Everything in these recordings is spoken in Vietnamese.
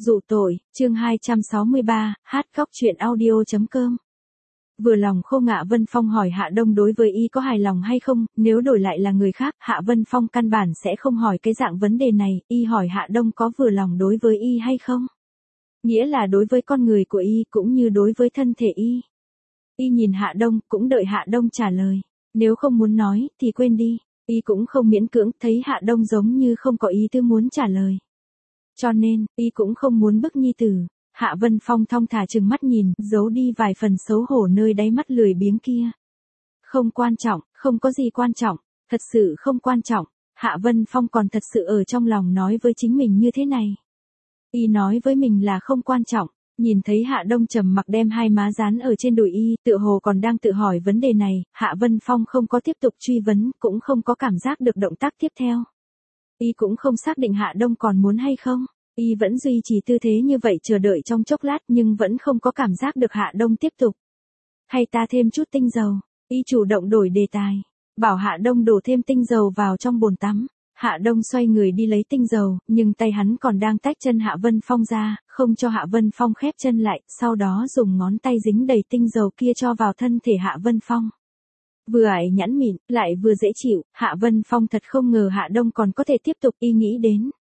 Dụ tội, chương 263, hát khóc chuyện audio.com. Vừa lòng khô Hạ Vân Phong hỏi Hạ Đông đối với y có hài lòng hay không, nếu đổi lại là người khác, Hạ Vân Phong căn bản sẽ không hỏi cái dạng vấn đề này, y hỏi Hạ Đông có vừa lòng đối với y hay không. Nghĩa là đối với con người của y cũng như đối với thân thể y. Y nhìn Hạ Đông, cũng đợi Hạ Đông trả lời. Nếu không muốn nói, thì quên đi. Y cũng không miễn cưỡng, thấy Hạ Đông giống như không có ý tư muốn trả lời. Cho nên, y cũng không muốn bức nhi tử. Hạ Vân Phong thong thả trừng mắt nhìn, giấu đi vài phần xấu hổ nơi đáy mắt lười biếng kia. Không quan trọng, không có gì quan trọng, thật sự không quan trọng. Hạ Vân Phong còn thật sự ở trong lòng nói với chính mình như thế này. Y nói với mình là không quan trọng. Nhìn thấy Hạ Đông trầm mặc đem hai má dán ở trên đùi y, tựa hồ còn đang tự hỏi vấn đề này, Hạ Vân Phong không có tiếp tục truy vấn, cũng không có cảm giác được động tác tiếp theo. Y cũng không xác định Hạ Đông còn muốn hay không. Y vẫn duy trì tư thế như vậy chờ đợi trong chốc lát nhưng vẫn không có cảm giác được Hạ Đông tiếp tục. Hay ta thêm chút tinh dầu. Y chủ động đổi đề tài. Bảo Hạ Đông đổ thêm tinh dầu vào trong bồn tắm. Hạ Đông xoay người đi lấy tinh dầu, nhưng tay hắn còn đang tách chân Hạ Vân Phong ra, không cho Hạ Vân Phong khép chân lại, sau đó dùng ngón tay dính đầy tinh dầu kia cho vào thân thể Hạ Vân Phong. Vừa ải nhẵn mịn, lại vừa dễ chịu, Hạ Vân Phong thật không ngờ Hạ Đông còn có thể tiếp tục. Y nghĩ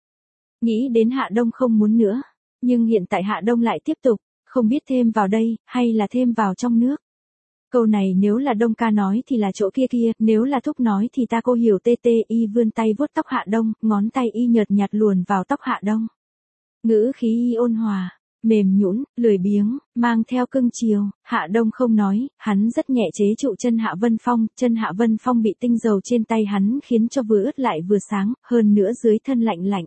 đến Hạ Đông không muốn nữa, nhưng hiện tại Hạ Đông lại tiếp tục, không biết thêm vào đây, hay là thêm vào trong nước. Câu này nếu là Đông ca nói thì là chỗ kia, nếu là Thúc nói thì ta cô hiểu. Y vươn tay vuốt tóc Hạ Đông, ngón tay y nhợt nhạt luồn vào tóc Hạ Đông. Ngữ khí y ôn hòa, mềm nhũn, lười biếng, mang theo cưng chiều. Hạ Đông không nói, hắn rất nhẹ chế trụ chân Hạ Vân Phong, chân Hạ Vân Phong bị tinh dầu trên tay hắn khiến cho vừa ướt lại vừa sáng, hơn nữa dưới thân lạnh lạnh.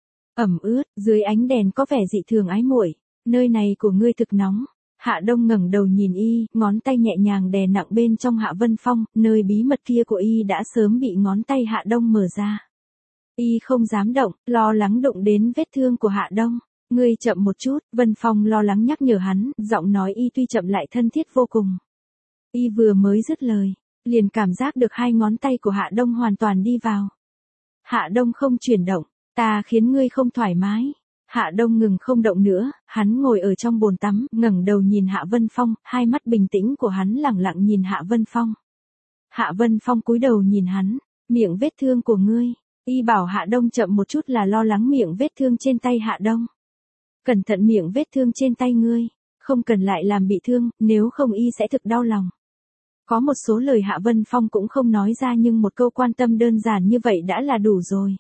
Ẩm ướt, dưới ánh đèn có vẻ dị thường ái muội. Nơi này của ngươi thực nóng. Hạ Đông ngẩng đầu nhìn y, ngón tay nhẹ nhàng đè nặng bên trong Hạ Vân Phong, nơi bí mật kia của y đã sớm bị ngón tay Hạ Đông mở ra. Y không dám động, lo lắng đụng đến vết thương của Hạ Đông. Ngươi chậm một chút, Vân Phong lo lắng nhắc nhở hắn, giọng nói y tuy chậm lại thân thiết vô cùng. Y vừa mới dứt lời, liền cảm giác được hai ngón tay của Hạ Đông hoàn toàn đi vào. Hạ Đông không chuyển động, ta khiến ngươi không thoải mái. Hạ Đông ngừng không động nữa, hắn ngồi ở trong bồn tắm, ngẩng đầu nhìn Hạ Vân Phong, hai mắt bình tĩnh của hắn lẳng lặng nhìn Hạ Vân Phong. Hạ Vân Phong cúi đầu nhìn hắn, miệng vết thương của ngươi. Y bảo Hạ Đông chậm một chút là lo lắng miệng vết thương trên tay Hạ Đông. Cẩn thận miệng vết thương trên tay ngươi, không cần lại làm bị thương, nếu không y sẽ thực đau lòng. Có một số lời Hạ Vân Phong cũng không nói ra nhưng một câu quan tâm đơn giản như vậy đã là đủ rồi.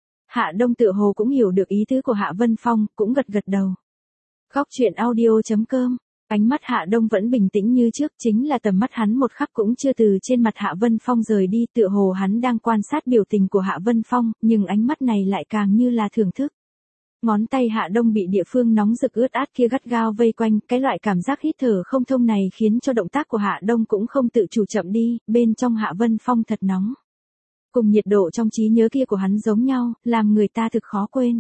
Hạ Đông tựa hồ cũng hiểu được ý tứ của Hạ Vân Phong, cũng gật gật đầu. Khóc chuyện audio.com. Ánh mắt Hạ Đông vẫn bình tĩnh như trước, chính là tầm mắt hắn một khắc cũng chưa từ trên mặt Hạ Vân Phong rời đi, tựa hồ hắn đang quan sát biểu tình của Hạ Vân Phong, nhưng ánh mắt này lại càng như là thưởng thức. Ngón tay Hạ Đông bị địa phương nóng rực ướt át kia gắt gao vây quanh, cái loại cảm giác hít thở không thông này khiến cho động tác của Hạ Đông cũng không tự chủ chậm đi, bên trong Hạ Vân Phong thật nóng. Cùng nhiệt độ trong trí nhớ kia của hắn giống nhau, làm người ta thực khó quên.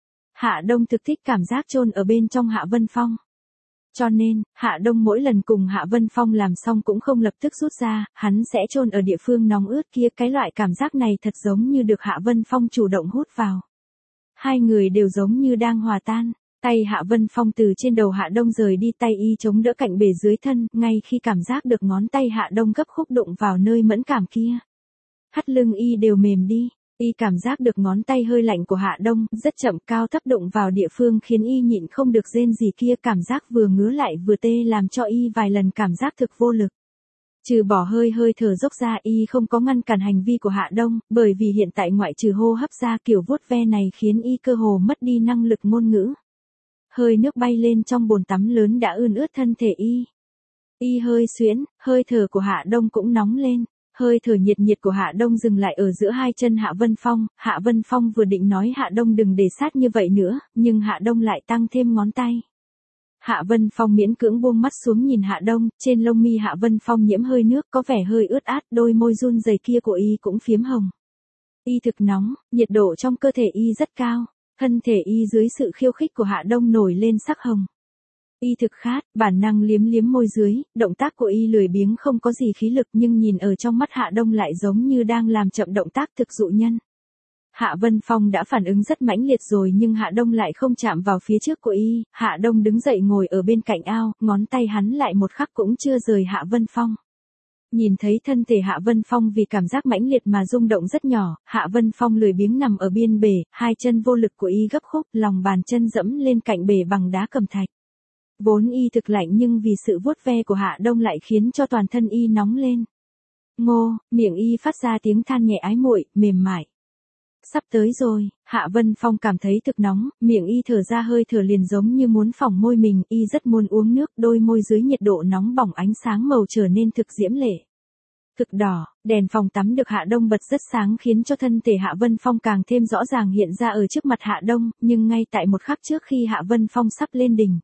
Hạ Đông thực thích cảm giác chôn ở bên trong Hạ Vân Phong. Cho nên, Hạ Đông mỗi lần cùng Hạ Vân Phong làm xong cũng không lập tức rút ra, hắn sẽ chôn ở địa phương nóng ướt kia, cái loại cảm giác này thật giống như được Hạ Vân Phong chủ động hút vào. Hai người đều giống như đang hòa tan, tay Hạ Vân Phong từ trên đầu Hạ Đông rời đi, tay y chống đỡ cạnh bể dưới thân, ngay khi cảm giác được ngón tay Hạ Đông gấp khúc đụng vào nơi mẫn cảm kia. Thắt lưng y đều mềm đi, y cảm giác được ngón tay hơi lạnh của Hạ Đông, rất chậm cao thấp đụng vào địa phương khiến y nhịn không được rên gì kia, cảm giác vừa ngứa lại vừa tê làm cho y vài lần cảm giác thực vô lực. Trừ bỏ hơi thở dốc ra y không có ngăn cản hành vi của Hạ Đông, bởi vì hiện tại ngoại trừ hô hấp ra kiểu vuốt ve này khiến y cơ hồ mất đi năng lực ngôn ngữ. Hơi nước bay lên trong bồn tắm lớn đã ươn ướt thân thể y. Y hơi xuyễn, hơi thở của Hạ Đông cũng nóng lên. Hơi thở nhiệt của Hạ Đông dừng lại ở giữa hai chân Hạ Vân Phong vừa định nói Hạ Đông đừng để sát như vậy nữa, nhưng Hạ Đông lại tăng thêm ngón tay. Hạ Vân Phong miễn cưỡng buông mắt xuống nhìn Hạ Đông, trên lông mi Hạ Vân Phong nhiễm hơi nước có vẻ hơi ướt át, đôi môi run rẩy kia của y cũng phiếm hồng. Y thực nóng, nhiệt độ trong cơ thể y rất cao, thân thể y dưới sự khiêu khích của Hạ Đông nổi lên sắc hồng. Y thực khát, bản năng liếm môi dưới, động tác của y lười biếng không có gì khí lực nhưng nhìn ở trong mắt Hạ Đông lại giống như đang làm chậm động tác thực dụ nhân. Hạ Vân Phong đã phản ứng rất mãnh liệt rồi nhưng Hạ Đông lại không chạm vào phía trước của y, Hạ Đông đứng dậy ngồi ở bên cạnh ao, ngón tay hắn lại một khắc cũng chưa rời Hạ Vân Phong. Nhìn thấy thân thể Hạ Vân Phong vì cảm giác mãnh liệt mà rung động rất nhỏ, Hạ Vân Phong lười biếng nằm ở biên bể, hai chân vô lực của y gấp khúc, lòng bàn chân dẫm lên cạnh bể bằng đá cẩm thạch. Vốn y thực lạnh nhưng vì sự vuốt ve của Hạ Đông lại khiến cho toàn thân y nóng lên. Ngô, miệng y phát ra tiếng than nhẹ ái muội, mềm mại. Sắp tới rồi, Hạ Vân Phong cảm thấy thực nóng, miệng y thở ra hơi thở liền giống như muốn phỏng môi mình, y rất muốn uống nước, đôi môi dưới nhiệt độ nóng bỏng ánh sáng màu trở nên thực diễm lệ. Thực đỏ, đèn phòng tắm được Hạ Đông bật rất sáng khiến cho thân thể Hạ Vân Phong càng thêm rõ ràng hiện ra ở trước mặt Hạ Đông, nhưng ngay tại một khắc trước khi Hạ Vân Phong sắp lên đỉnh,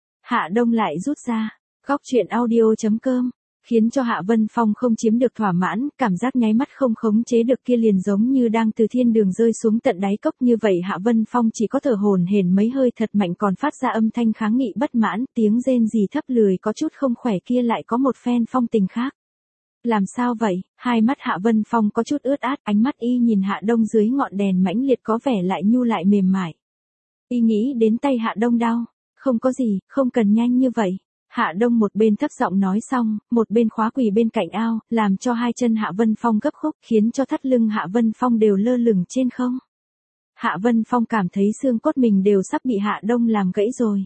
Hạ Đông lại rút ra. Góc truyện audio.com khiến cho Hạ Vân Phong không chiếm được thỏa mãn, cảm giác nháy mắt không khống chế được kia liền giống như đang từ thiên đường rơi xuống tận đáy cốc như vậy. Hạ Vân Phong chỉ có thở hổn hển mấy hơi thật mạnh còn phát ra âm thanh kháng nghị bất mãn, tiếng rên rỉ thấp lười có chút không khỏe kia lại có một phen phong tình khác. Làm sao vậy? Hai mắt Hạ Vân Phong có chút ướt át, ánh mắt y nhìn Hạ Đông dưới ngọn đèn mãnh liệt có vẻ lại nhu lại mềm mại. Y nghĩ đến tay Hạ Đông đau, không có gì, không cần nhanh như vậy. Hạ Đông một bên thấp giọng nói xong, một bên khóa quỳ bên cạnh ao, làm cho hai chân Hạ Vân Phong gấp khúc, khiến cho thắt lưng Hạ Vân Phong đều lơ lửng trên không. Hạ Vân Phong cảm thấy xương cốt mình đều sắp bị Hạ Đông làm gãy rồi.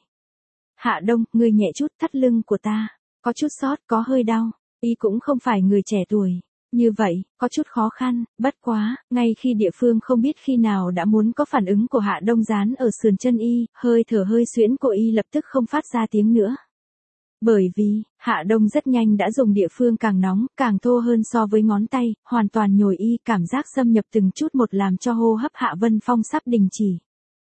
Hạ Đông, ngươi nhẹ chút, thắt lưng của ta có chút sót, có hơi đau. Y cũng không phải người trẻ tuổi. Như vậy, có chút khó khăn, bất quá, ngay khi địa phương không biết khi nào đã muốn có phản ứng của Hạ Đông dán ở sườn chân y, hơi thở hơi xuyễn của y lập tức không phát ra tiếng nữa. Bởi vì, Hạ Đông rất nhanh đã dùng địa phương càng nóng, càng thô hơn so với ngón tay, hoàn toàn nhồi y, cảm giác xâm nhập từng chút một làm cho hô hấp Hạ Vân Phong sắp đình chỉ.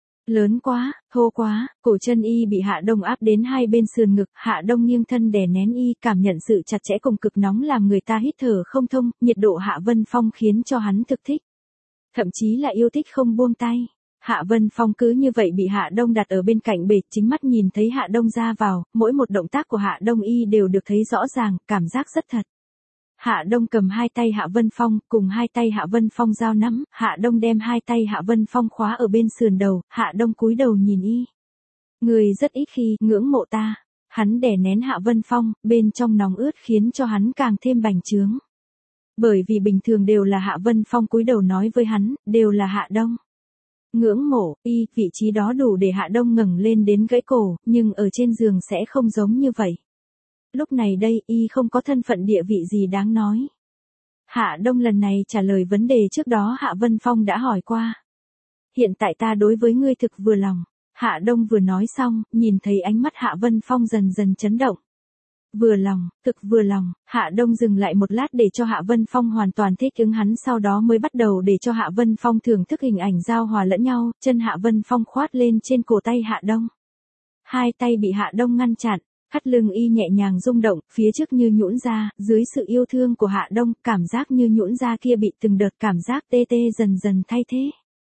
Lớn quá, thô quá, cổ chân y bị Hạ Đông áp đến hai bên sườn ngực, Hạ Đông nghiêng thân đè nén y, cảm nhận sự chặt chẽ cùng cực nóng làm người ta hít thở không thông, nhiệt độ Hạ Vân Phong khiến cho hắn thực thích. Thậm chí là yêu thích không buông tay. Hạ Vân Phong cứ như vậy bị Hạ Đông đặt ở bên cạnh bể, chính mắt nhìn thấy Hạ Đông ra vào, mỗi một động tác của Hạ Đông y đều được thấy rõ ràng, cảm giác rất thật. Hạ Đông cầm hai tay Hạ Vân Phong, cùng hai tay Hạ Vân Phong giao nắm, Hạ Đông đem hai tay Hạ Vân Phong khóa ở bên sườn đầu, Hạ Đông cúi đầu nhìn y. Người rất ít khi ngưỡng mộ ta. Hắn đè nén Hạ Vân Phong, bên trong nóng ướt khiến cho hắn càng thêm bành trướng. Bởi vì bình thường đều là Hạ Vân Phong cúi đầu nói với hắn, đều là Hạ Đông. Ngưỡng mộ, y, vị trí đó đủ để Hạ Đông ngẩng lên đến gãy cổ, nhưng ở trên giường sẽ không giống như vậy. Lúc này đây, y không có thân phận địa vị gì đáng nói. Hạ Đông lần này trả lời vấn đề trước đó Hạ Vân Phong đã hỏi qua. Hiện tại ta đối với ngươi thực vừa lòng. Hạ Đông vừa nói xong, nhìn thấy ánh mắt Hạ Vân Phong dần dần chấn động. Vừa lòng, thực vừa lòng, Hạ Đông dừng lại một lát để cho Hạ Vân Phong hoàn toàn thích ứng hắn, sau đó mới bắt đầu để cho Hạ Vân Phong thưởng thức hình ảnh giao hòa lẫn nhau, chân Hạ Vân Phong khoát lên trên cổ tay Hạ Đông. Hai tay bị Hạ Đông ngăn chặn, thắt lưng y nhẹ nhàng rung động, phía trước như nhũn ra, dưới sự yêu thương của Hạ Đông, cảm giác như nhũn ra kia bị từng đợt cảm giác tê tê dần dần thay thế.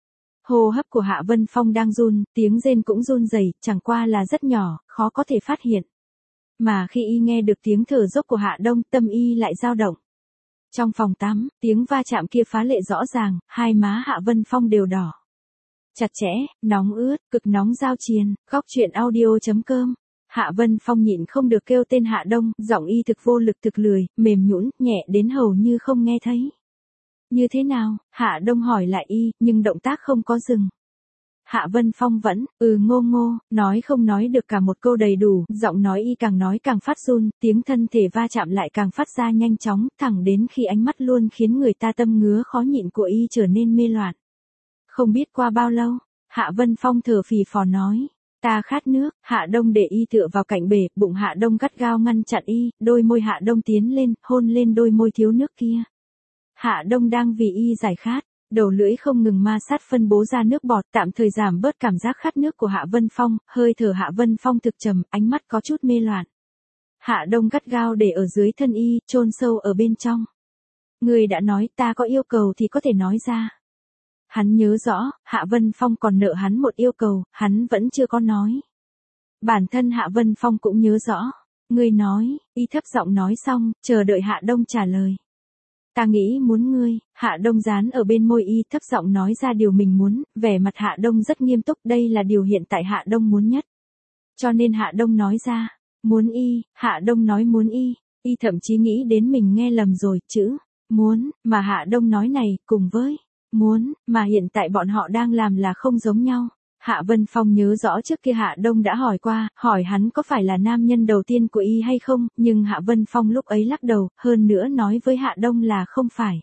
Hô hấp của Hạ Vân Phong đang run, tiếng rên cũng run rẩy, chẳng qua là rất nhỏ, khó có thể phát hiện. Mà khi y nghe được tiếng thở dốc của Hạ Đông, tâm y lại dao động. Trong phòng tắm, tiếng va chạm kia phá lệ rõ ràng, hai má Hạ Vân Phong đều đỏ. Chặt chẽ, nóng ướt, cực nóng giao triền, góc truyện audio.com. Hạ Vân Phong nhịn không được kêu tên Hạ Đông, giọng y thực vô lực thực lười, mềm nhũn, nhẹ đến hầu như không nghe thấy. Như thế nào? Hạ Đông hỏi lại y, nhưng động tác không có dừng. Hạ Vân Phong vẫn, ngô ngô, nói không nói được cả một câu đầy đủ, giọng nói y càng nói càng phát run, tiếng thân thể va chạm lại càng phát ra nhanh chóng, thẳng đến khi ánh mắt luôn khiến người ta tâm ngứa khó nhịn của y trở nên mê loạn. Không biết qua bao lâu, Hạ Vân Phong thở phì phò nói, ta khát nước. Hạ Đông để y tựa vào cạnh bể, bụng Hạ Đông gắt gao ngăn chặn y, đôi môi Hạ Đông tiến lên, hôn lên đôi môi thiếu nước kia. Hạ Đông đang vì y giải khát. Đầu lưỡi không ngừng ma sát phân bố ra nước bọt, tạm thời giảm bớt cảm giác khát nước của Hạ Vân Phong, hơi thở Hạ Vân Phong thực trầm, ánh mắt có chút mê loạn. Hạ Đông gắt gao để ở dưới thân y, chôn sâu ở bên trong. Người đã nói ta có yêu cầu thì có thể nói ra. Hắn nhớ rõ, Hạ Vân Phong còn nợ hắn một yêu cầu, hắn vẫn chưa có nói. Bản thân Hạ Vân Phong cũng nhớ rõ. Người nói, y thấp giọng nói xong, chờ đợi Hạ Đông trả lời. Ta nghĩ muốn ngươi, Hạ Đông dán ở bên môi y thấp giọng nói ra điều mình muốn, vẻ mặt Hạ Đông rất nghiêm túc, đây là điều hiện tại Hạ Đông muốn nhất. Cho nên Hạ Đông nói ra, muốn y, Hạ Đông nói muốn y thậm chí nghĩ đến mình nghe lầm rồi, chữ, muốn, mà Hạ Đông nói này, cùng với, muốn, mà hiện tại bọn họ đang làm là không giống nhau. Hạ Vân Phong nhớ rõ trước kia Hạ Đông đã hỏi qua, hỏi hắn có phải là nam nhân đầu tiên của y hay không, nhưng Hạ Vân Phong lúc ấy lắc đầu, hơn nữa nói với Hạ Đông là không phải.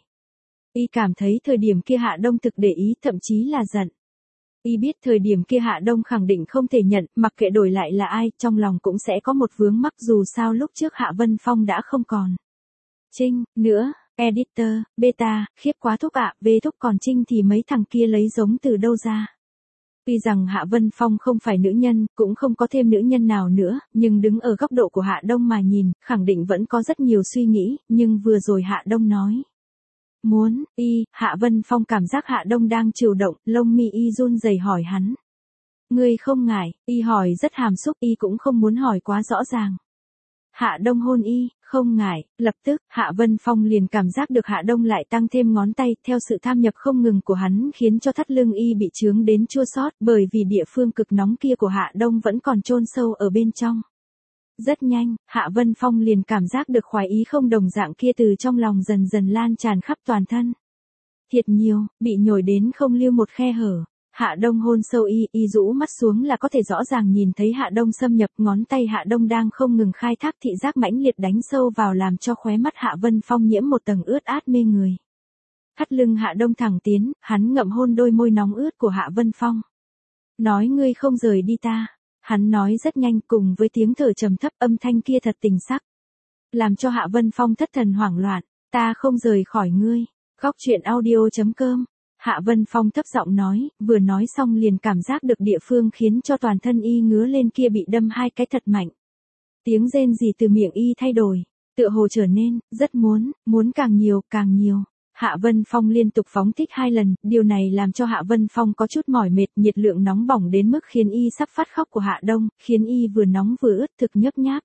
Y cảm thấy thời điểm kia Hạ Đông thực để ý, thậm chí là giận. Y biết thời điểm kia Hạ Đông khẳng định không thể nhận, mặc kệ đổi lại là ai, trong lòng cũng sẽ có một vướng mắc dù sao lúc trước Hạ Vân Phong đã không còn. Trinh, nữa, editor, beta, khiếp quá thúc ạ, về thúc còn Trinh thì mấy thằng kia lấy giống từ đâu ra. Tuy rằng Hạ Vân Phong không phải nữ nhân, cũng không có thêm nữ nhân nào nữa, nhưng đứng ở góc độ của Hạ Đông mà nhìn, khẳng định vẫn có rất nhiều suy nghĩ, nhưng vừa rồi Hạ Đông nói. Muốn, Hạ Vân Phong cảm giác Hạ Đông đang chịu động, lông mi run rẩy hỏi hắn. Ngươi không ngại, hỏi rất hàm xúc, cũng không muốn hỏi quá rõ ràng. Hạ Đông hôn không ngại, lập tức, Hạ Vân Phong liền cảm giác được Hạ Đông lại tăng thêm ngón tay, theo sự tham nhập không ngừng của hắn khiến cho thắt lưng bị chướng đến chua xót, bởi vì địa phương cực nóng kia của Hạ Đông vẫn còn chôn sâu ở bên trong. Rất nhanh, Hạ Vân Phong liền cảm giác được khoái ý không đồng dạng kia từ trong lòng dần dần lan tràn khắp toàn thân. Thiệt nhiều, bị nhồi đến không lưu một khe hở. Hạ Đông hôn sâu y rũ mắt xuống là có thể rõ ràng nhìn thấy Hạ Đông xâm nhập, ngón tay Hạ Đông đang không ngừng khai thác thị giác mãnh liệt đánh sâu vào làm cho khóe mắt Hạ Vân Phong nhiễm một tầng ướt át mê người. Thắt lưng Hạ Đông thẳng tiến, hắn ngậm hôn đôi môi nóng ướt của Hạ Vân Phong. Nói ngươi không rời đi ta. Hắn nói rất nhanh cùng với tiếng thở trầm thấp, âm thanh kia thật tình sắc. Làm cho Hạ Vân Phong thất thần hoảng loạn, ta không rời khỏi ngươi. Góc truyện audio.com. Hạ Vân Phong thấp giọng nói, vừa nói xong liền cảm giác được địa phương khiến cho toàn thân y ngứa lên kia bị đâm hai cái thật mạnh. Tiếng rên rỉ từ miệng y thay đổi, tựa hồ trở nên, rất muốn càng nhiều, càng nhiều. Hạ Vân Phong liên tục phóng thích 2 lần, điều này làm cho Hạ Vân Phong có chút mỏi mệt, nhiệt lượng nóng bỏng đến mức khiến y sắp phát khóc của Hạ Đông, khiến y vừa nóng vừa ướt thực nhấp nháp.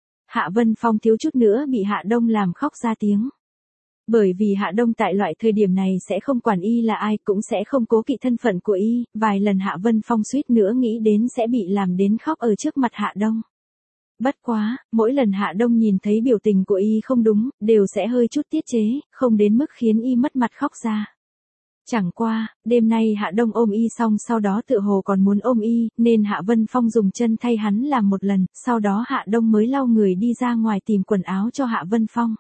Hạ Vân Phong thiếu chút nữa bị Hạ Đông làm khóc ra tiếng. Bởi vì Hạ Đông tại loại thời điểm này sẽ không quản y là ai, cũng sẽ không cố kỵ thân phận của y, vài lần Hạ Vân Phong suýt nữa nghĩ đến sẽ bị làm đến khóc ở trước mặt Hạ Đông. Bất quá, mỗi lần Hạ Đông nhìn thấy biểu tình của y không đúng, đều sẽ hơi chút tiết chế, không đến mức khiến y mất mặt khóc ra. Chẳng qua, đêm nay Hạ Đông ôm y xong sau đó tựa hồ còn muốn ôm y, nên Hạ Vân Phong dùng chân thay hắn làm một lần, sau đó Hạ Đông mới lau người đi ra ngoài tìm quần áo cho Hạ Vân Phong.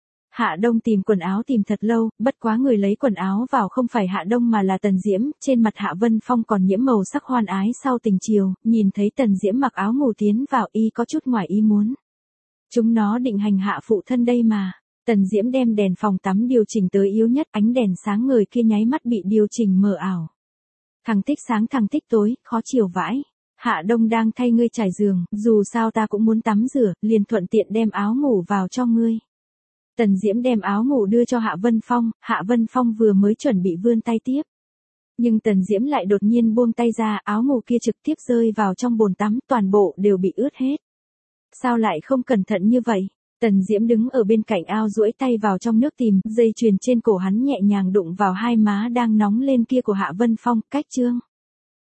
Hạ Đông tìm quần áo tìm thật lâu, bất quá người lấy quần áo vào không phải Hạ Đông mà là Tần Diễm, trên mặt Hạ Vân Phong còn nhiễm màu sắc hoan ái sau tình chiều, nhìn thấy Tần Diễm mặc áo ngủ tiến vào y có chút ngoài ý muốn. Chúng nó định hành hạ phụ thân đây mà. Tần Diễm đem đèn phòng tắm điều chỉnh tới yếu nhất, ánh đèn sáng ngời kia nháy mắt bị điều chỉnh mờ ảo. Thằng thích sáng thằng thích tối, khó chịu vãi. Hạ Đông đang thay ngươi trải giường, dù sao ta cũng muốn tắm rửa, liền thuận tiện đem áo ngủ vào cho ngươi. Tần Diễm đem áo ngủ đưa cho Hạ Vân Phong vừa mới chuẩn bị vươn tay tiếp. Nhưng Tần Diễm lại đột nhiên buông tay ra, áo ngủ kia trực tiếp rơi vào trong bồn tắm, toàn bộ đều bị ướt hết. Sao lại không cẩn thận như vậy? Tần Diễm đứng ở bên cạnh ao duỗi tay vào trong nước tìm, dây chuyền trên cổ hắn nhẹ nhàng đụng vào hai má đang nóng lên kia của Hạ Vân Phong, cách chương.